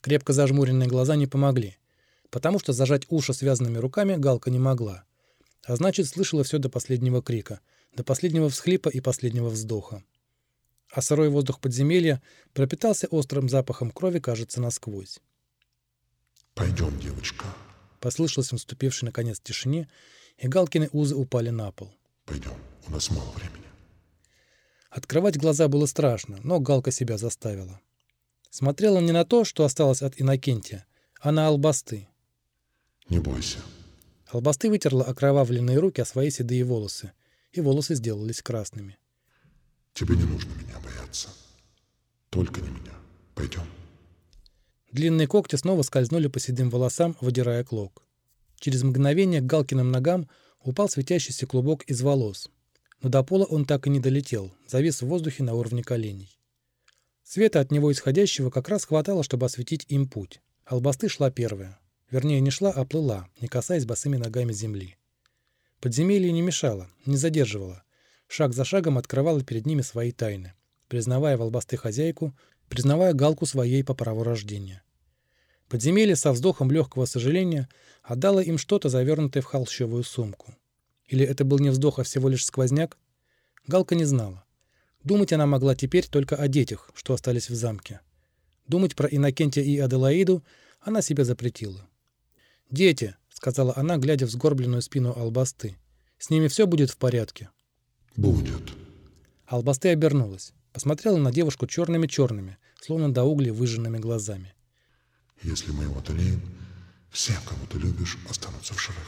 Крепко зажмуренные глаза не помогли, потому что зажать уши связанными руками Галка не могла. А значит, слышала все до последнего крика, до последнего всхлипа и последнего вздоха. А сырой воздух подземелья пропитался острым запахом крови, кажется, насквозь. «Пойдем, девочка», — послышался в наступившей наконец тишине, и Галкины узы упали на пол. «Пойдем, у нас мало времени». Открывать глаза было страшно, но Галка себя заставила. Смотрела не на то, что осталось от Иннокентия, а на Албасты. «Не бойся». Албасты вытерла окровавленные руки о свои седые волосы, и волосы сделались красными. «Тебе не нужно меня бояться. Только не меня. Пойдем». Длинные когти снова скользнули по седым волосам, выдирая клок. Через мгновение к Галкиным ногам упал светящийся клубок из волос. Но до пола он так и не долетел, завис в воздухе на уровне коленей. Света от него исходящего как раз хватало, чтобы осветить им путь. Албасты шла первая. Вернее, не шла, а плыла, не касаясь босыми ногами земли. Подземелье не мешало, не задерживало. Шаг за шагом открывало перед ними свои тайны, признавая в Албасты хозяйку, признавая Галку своей по праву рождения. Подземелье со вздохом легкого сожаления отдало им что-то, завернутое в холщовую сумку. Или это был не вздох, а всего лишь сквозняк? Галка не знала. Думать она могла теперь только о детях, что остались в замке. Думать про Иннокентия и Аделаиду она себе запретила. «Дети», — сказала она, глядя в сгорбленную спину Албасты, — «с ними все будет в порядке?» «Будет». Албасты обернулась, посмотрела на девушку черными-черными, словно до угля выжженными глазами. «Если мы его одолеем, все, кого ты любишь, останутся в живых».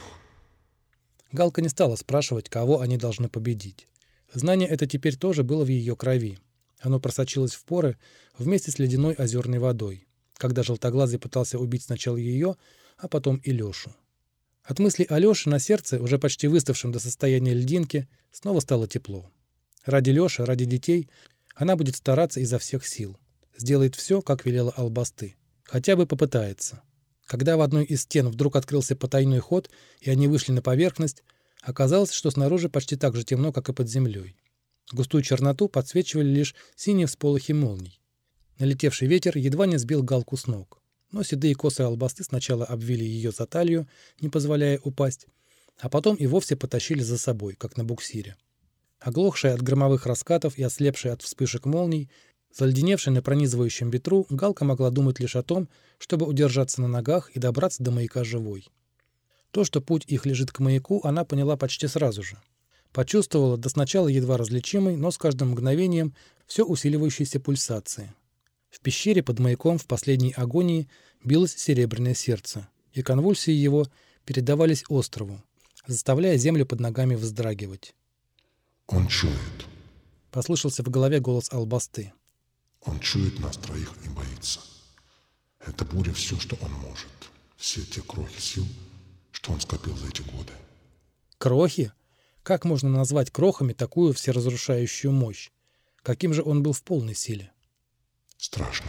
Галка не стала спрашивать, кого они должны победить. Знание это теперь тоже было в ее крови. Оно просочилось в поры вместе с ледяной озерной водой, когда желтоглазый пытался убить сначала ее, а потом и Лешу. От мысли о Леше на сердце, уже почти выставшем до состояния льдинки, снова стало тепло. Ради Леши, ради детей она будет стараться изо всех сил. Сделает все, как велела Албасты. Хотя бы попытается. Когда в одной из стен вдруг открылся потайной ход, и они вышли на поверхность, оказалось, что снаружи почти так же темно, как и под землей. Густую черноту подсвечивали лишь синие всполохи молний. Налетевший ветер едва не сбил Галку с ног. Но седые косы Албасты сначала обвили ее за талию, не позволяя упасть, а потом и вовсе потащили за собой, как на буксире. Оглохшая от громовых раскатов и ослепшая от вспышек молний, заледеневшая на пронизывающем ветру, Галка могла думать лишь о том, чтобы удержаться на ногах и добраться до маяка живой. То, что путь их лежит к маяку, она поняла почти сразу же. Почувствовала до сначала едва различимой, но с каждым мгновением все усиливающейся пульсации. В пещере под маяком в последней агонии билось серебряное сердце, и конвульсии его передавались острову, заставляя землю под ногами вздрагивать. «Он чует». Послышался в голове голос Албасты. «Он чует нас троих и боится. Это буря все, что он может. Все те крохи сил, что он скопил за эти годы». Крохи? Как можно назвать крохами такую всеразрушающую мощь? Каким же он был в полной силе? «Страшно».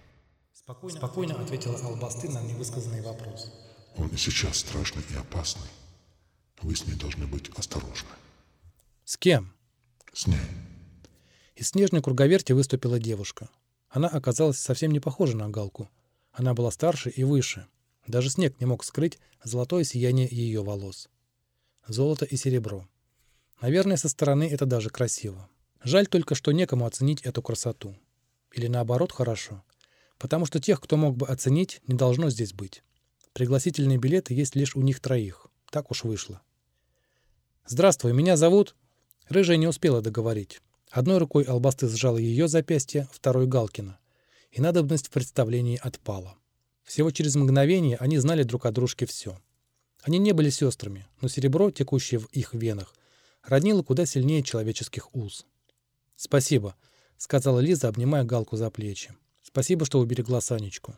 Спокойно ответила Албасты на невысказанный вопрос. «Он и сейчас страшный и опасный. Вы с ней должны быть осторожны». С кем? «С ней». Из снежной круговерти выступила девушка. Она оказалась совсем не похожа на Галку. Она была старше и выше. Даже снег не мог скрыть золотое сияние ее волос. Золото и серебро. Наверное, со стороны это даже красиво. Жаль только, что некому оценить эту красоту. Или наоборот хорошо. Потому что тех, кто мог бы оценить, не должно здесь быть. Пригласительные билеты есть лишь у них троих. Так уж вышло. «Здравствуй, меня зовут...» Рыжая не успела договорить. Одной рукой Албасты сжала ее запястье, второй — Галкина. И надобность в представлении отпала. Всего через мгновение они знали друг о дружке все. Они не были сестрами, но серебро, текущее в их венах, роднило куда сильнее человеческих уз. «Спасибо», — сказала Лиза, обнимая Галку за плечи. «Спасибо, что уберегла Санечку».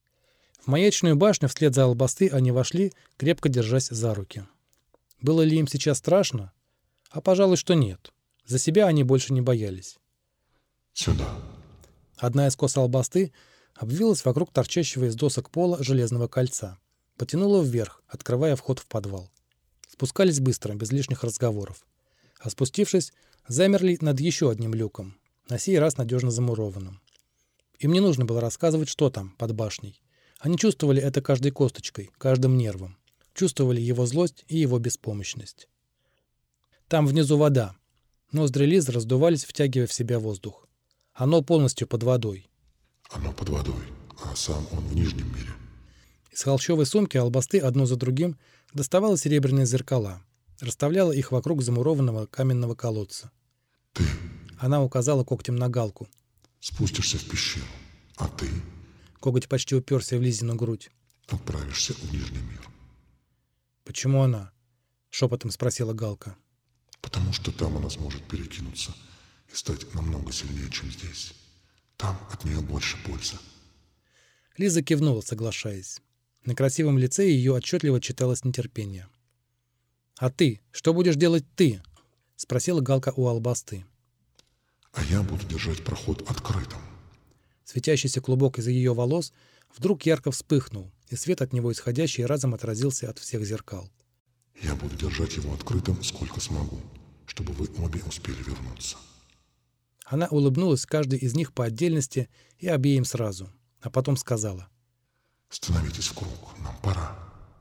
В маячную башню вслед за Албасты они вошли, крепко держась за руки. Было ли им сейчас страшно? А пожалуй, что нет. За себя они больше не боялись. «Сюда». Одна из кос Албасты обвилась вокруг торчащего из досок пола железного кольца. Потянула вверх, открывая вход в подвал. Спускались быстро, без лишних разговоров. А спустившись, замерли над еще одним люком, на сей раз надежно замурованным. Им не нужно было рассказывать, что там, под башней. Они чувствовали это каждой косточкой, каждым нервом. Чувствовали его злость и его беспомощность. Там внизу вода. Ноздри Лизы раздувались, втягивая в себя воздух. Оно полностью под водой. Оно под водой, а сам он в нижнем мире. Из холщовой сумки Албасты одно за другим доставала серебряные зеркала, расставляла их вокруг замурованного каменного колодца. Ты Она указала когтем на Галку. спустишься в пещеру, а ты Коготь почти уперся в Лизину грудь. отправишься в нижний мир. «Почему она?» — шепотом спросила Галка. Потому что там она сможет перекинуться и стать намного сильнее, чем здесь. Там от нее больше пользы. Лиза кивнула, соглашаясь. На красивом лице ее отчетливо читалось нетерпение. «А ты? Что будешь делать ты?» — спросила Галка у Албасты. А я буду держать проход открытым. Светящийся клубок из ее волос вдруг ярко вспыхнул, и свет от него исходящий разом отразился от всех зеркал. Я буду держать его открытым, сколько смогу, чтобы вы обе успели вернуться. Она улыбнулась каждой из них по отдельности и обеим сразу, а потом сказала. Становитесь в круг, нам пора.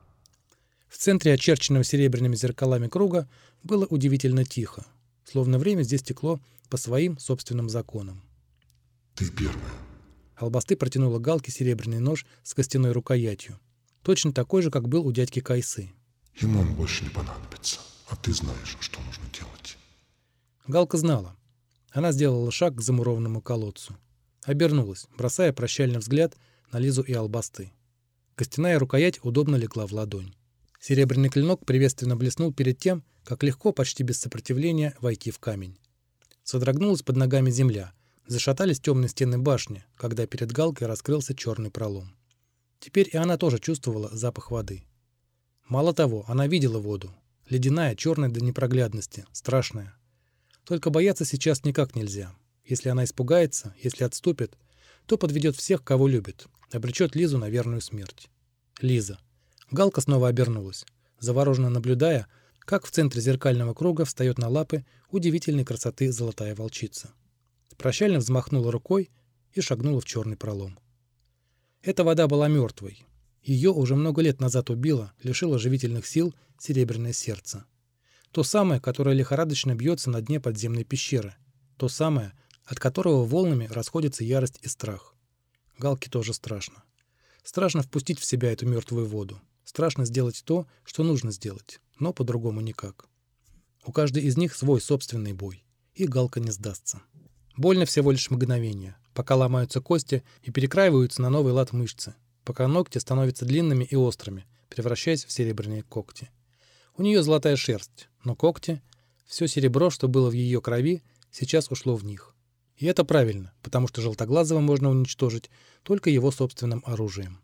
В центре очерченного серебряными зеркалами круга было удивительно тихо, словно время здесь текло по своим собственным законам. Ты первая. Албасты протянула Галке серебряный нож с костяной рукоятью, точно такой же, как был у дядьки Кайсы. Ему он больше не понадобится, а ты знаешь, что нужно делать. Галка знала. Она сделала шаг к замурованному колодцу. Обернулась, бросая прощальный взгляд на Лизу и Албасты. Костяная рукоять удобно легла в ладонь. Серебряный клинок приветственно блеснул перед тем, как легко, почти без сопротивления, войти в камень. Содрогнулась под ногами земля. Зашатались темные стены башни, когда перед Галкой раскрылся черный пролом. Теперь и она тоже чувствовала запах воды. Мало того, она видела воду. Ледяная, черная до непроглядности, страшная. Только бояться сейчас никак нельзя. Если она испугается, если отступит, то подведет всех, кого любит, обречет Лизу на верную смерть. Лиза. Галка снова обернулась, завороженно наблюдая, как в центре зеркального круга встает на лапы удивительной красоты золотая волчица. Прощально взмахнула рукой и шагнула в черный пролом. Эта вода была мертвой. Ее уже много лет назад убило, лишило живительных сил серебряное сердце. То самое, которое лихорадочно бьется на дне подземной пещеры. То самое, от которого волнами расходятся ярость и страх. Галке тоже страшно. Страшно впустить в себя эту мертвую воду. Страшно сделать то, что нужно сделать, но по-другому никак. У каждой из них свой собственный бой, и Галка не сдастся. Больно всего лишь мгновение, пока ломаются кости и перекраиваются на новый лад мышцы, пока ногти становятся длинными и острыми, превращаясь в серебряные когти. У нее золотая шерсть, но когти, все серебро, что было в ее крови, сейчас ушло в них. И это правильно, потому что Желтоглазого можно уничтожить только его собственным оружием.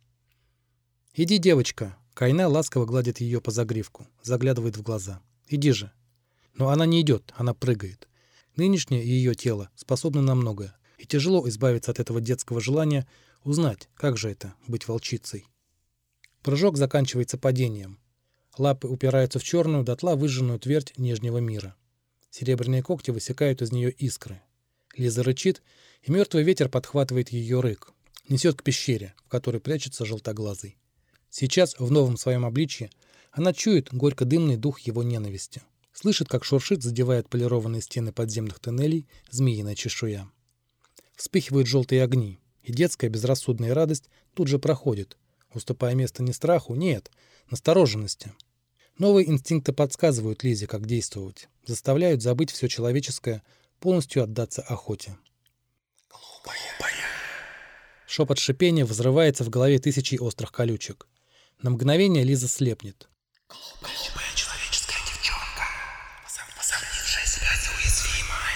«Иди, девочка!» Кайна ласково гладит ее по загривку, заглядывает в глаза. «Иди же!» Но она не идет, она прыгает. Нынешнее ее тело способно на многое, и тяжело избавиться от этого детского желания узнать, как же это — быть волчицей. Прыжок заканчивается падением. Лапы упираются в черную, дотла выжженную твердь нижнего мира. Серебряные когти высекают из нее искры. Лиза рычит, и мертвый ветер подхватывает ее рык, несет к пещере, в которой прячется Желтоглазый. Сейчас, в новом своем обличье, она чует горько-дымный дух его ненависти. Слышит, как шуршит, задевает полированные стены подземных тоннелей змеиная чешуя. Вспыхивают желтые огни, и детская безрассудная радость тут же проходит, уступая место не страху, нет, настороженности. Новые инстинкты подсказывают Лизе, как действовать, заставляют забыть все человеческое, полностью отдаться охоте. «Глупая!» Шепот шипения взрывается в голове тысячей острых колючек. На мгновение Лиза слепнет. Глупая человеческая девчонка, возомнившая себя за уязвимой.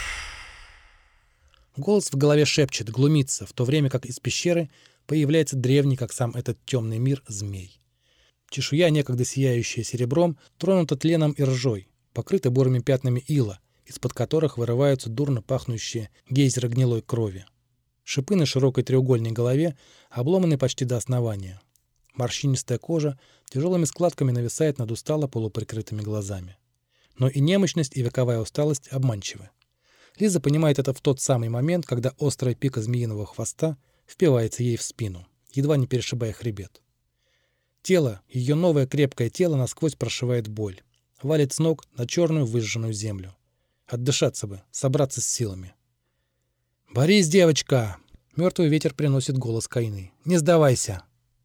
Голос в голове шепчет, глумится, в то время как из пещеры появляется древний, как сам этот темный мир, змей. Чешуя, некогда сияющая серебром, тронута тленом и ржой, покрыта бурыми пятнами ила, из-под которых вырываются дурно пахнущие гейзеры гнилой крови. Шипы на широкой треугольной голове обломаны почти до основания. Морщинистая кожа тяжелыми складками нависает над устало полуприкрытыми глазами. Но и немощность, и вековая усталость обманчивы. Лиза понимает это в тот самый момент, когда острая пика змеиного хвоста впивается ей в спину. едва не перешибая хребет. Тело, ее новое крепкое тело насквозь прошивает боль. Валит с ног на черную выжженную землю. Отдышаться бы, собраться с силами. «Борись, девочка!» Мертвый ветер приносит голос Кайны. «Не сдавайся!»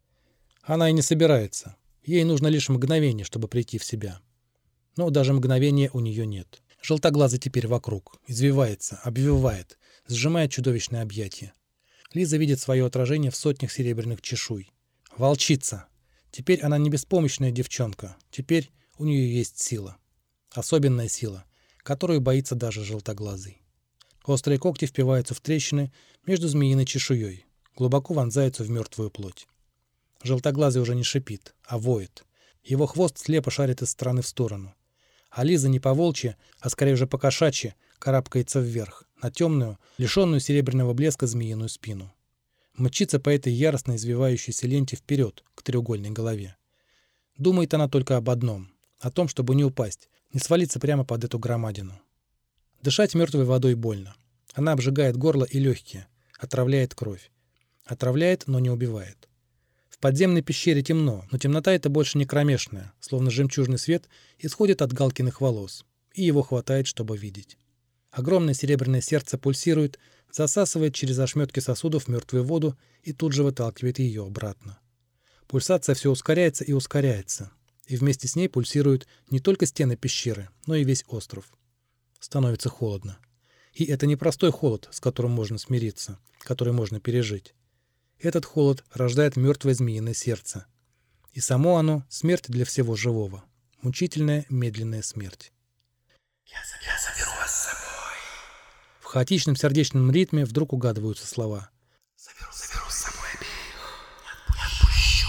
Она и не собирается. Ей нужно лишь мгновение, чтобы прийти в себя. Но даже мгновения у нее нет. Желтоглазый теперь вокруг. Извивается, обвивает, сжимает чудовищное объятие. Лиза видит свое отражение в сотнях серебряных чешуй. Волчица! Теперь она не беспомощная девчонка. Теперь у нее есть сила. Особенная сила, которую боится даже желтоглазый. Острые когти впиваются в трещины между змеиной чешуей, глубоко вонзаются в мертвую плоть. Желтоглазый уже не шипит, а воет. Его хвост слепо шарит из стороны в сторону. А Лиза не по-волчьи, а скорее уже по-кошачьи карабкается вверх, на темную, лишенную серебряного блеска змеиную спину. Мчится по этой яростно извивающейся ленте вперед, к треугольной голове. Думает она только об одном — о том, чтобы не упасть, не свалиться прямо под эту громадину. Дышать мертвой водой больно. Она обжигает горло и легкие, отравляет кровь. Отравляет, но не убивает. В подземной пещере темно, но темнота эта больше не кромешная, словно жемчужный свет исходит от Галкиных волос, и его хватает, чтобы видеть. Огромное серебряное сердце пульсирует, засасывает через ошметки сосудов мертвую воду и тут же выталкивает ее обратно. Пульсация все ускоряется и ускоряется, и вместе с ней пульсируют не только стены пещеры, но и весь остров. Становится холодно. И это не простой холод, с которым можно смириться, который можно пережить. Этот холод рождает мертвое змеиное сердце. И само оно — смерть для всего живого. Мучительная, медленная смерть. Я заберу вас с собой. В хаотичном сердечном ритме вдруг угадываются слова. Заберу с собой обеих. Не отпущу.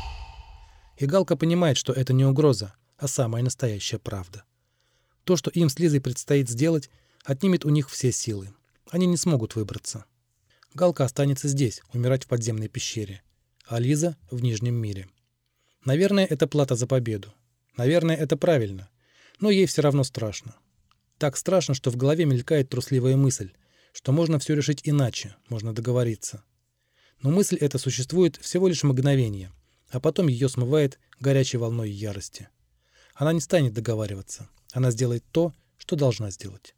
И Галка понимает, что это не угроза, а самая настоящая правда. То, что им с Лизой предстоит сделать, отнимет у них все силы. Они не смогут выбраться. Галка останется здесь, умирать в подземной пещере, а Лиза — в Нижнем мире. Наверное, это плата за победу. Наверное, это правильно. Но ей все равно страшно. Так страшно, что в голове мелькает трусливая мысль, что можно все решить иначе, можно договориться. Но мысль эта существует всего лишь мгновение, а потом ее смывает горячей волной ярости. Она не станет договариваться. Она сделает то, что должна сделать.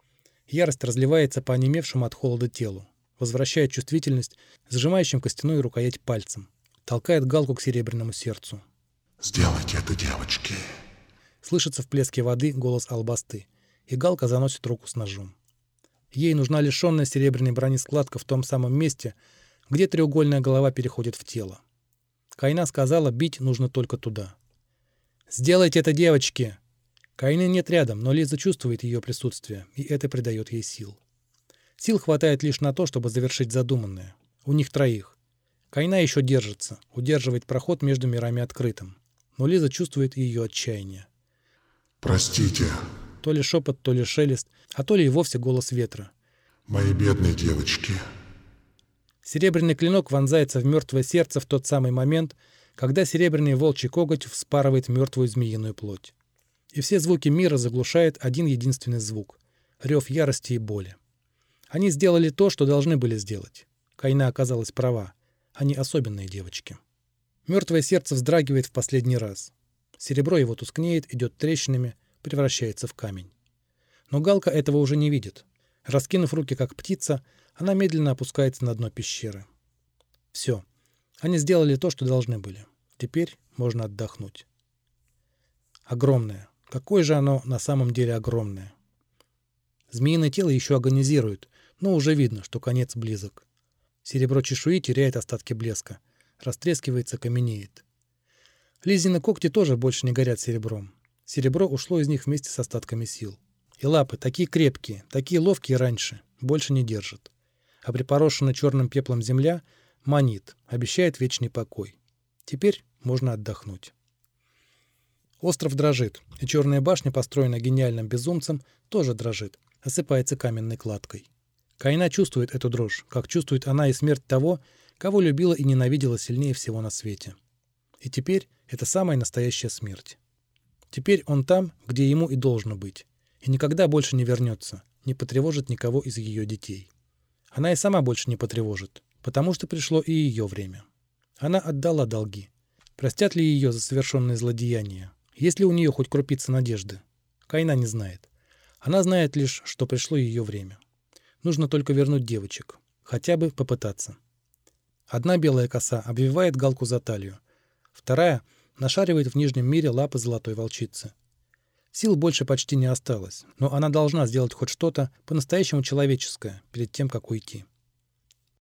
Ярость разливается по онемевшему от холода телу, возвращает чувствительность сжимающим костяную рукоять пальцем, толкает Галку к серебряному сердцу. «Сделайте это, девочки!» Слышится в плеске воды голос Албасты, и Галка заносит руку с ножом. Ей нужна лишенная серебряной брони складка в том самом месте, где треугольная голова переходит в тело. Кайна сказала, бить нужно только туда. «Сделайте это, девочки!» Кайны нет рядом, но Лиза чувствует ее присутствие, и это придает ей сил. Сил хватает лишь на то, чтобы завершить задуманное. У них троих. Кайна еще держится, удерживает проход между мирами открытым. Но Лиза чувствует ее отчаяние. «Простите, То ли шепот, то ли шелест, а то ли и вовсе голос ветра. мои бедные девочки!» Серебряный клинок вонзается в мертвое сердце в тот самый момент, когда серебряный волчий коготь вспарывает мертвую змеиную плоть. И все звуки мира заглушает один единственный звук — рев ярости и боли. Они сделали то, что должны были сделать. Кайна оказалась права. Они особенные девочки. Мертвое сердце вздрагивает в последний раз. Серебро его тускнеет, идет трещинами, превращается в камень. Но Галка этого уже не видит. Раскинув руки, как птица, она медленно опускается на дно пещеры. Все. Они сделали то, что должны были. Теперь можно отдохнуть. Огромное. Какое же оно на самом деле огромное. Змеиное тело еще агонизирует, но уже видно, что конец близок. Серебро чешуи теряет остатки блеска. Растрескивается, каменеет. Лизины когти тоже больше не горят серебром. Серебро ушло из них вместе с остатками сил. И лапы, такие крепкие, такие ловкие раньше, больше не держат. А припорошенная черным пеплом земля манит, обещает вечный покой. Теперь можно отдохнуть. Остров дрожит, и черная башня, построенная гениальным безумцем, тоже дрожит, осыпается каменной кладкой. Кайна чувствует эту дрожь, как чувствует она и смерть того, кого любила и ненавидела сильнее всего на свете. И теперь это самая настоящая смерть. Теперь он там, где ему и должно быть, и никогда больше не вернется, не потревожит никого из ее детей. Она и сама больше не потревожит, потому что пришло и ее время. Она отдала долги. Простят ли ее за совершенные злодеяния? Есть ли у нее хоть крупица надежды? Кайна не знает. Она знает лишь, что пришло ее время. Нужно только вернуть девочек. Хотя бы попытаться. Одна белая коса обвивает Галку за талию. Вторая нашаривает в нижнем мире лапы золотой волчицы. Сил больше почти не осталось, но она должна сделать хоть что-то по-настоящему человеческое перед тем, как уйти.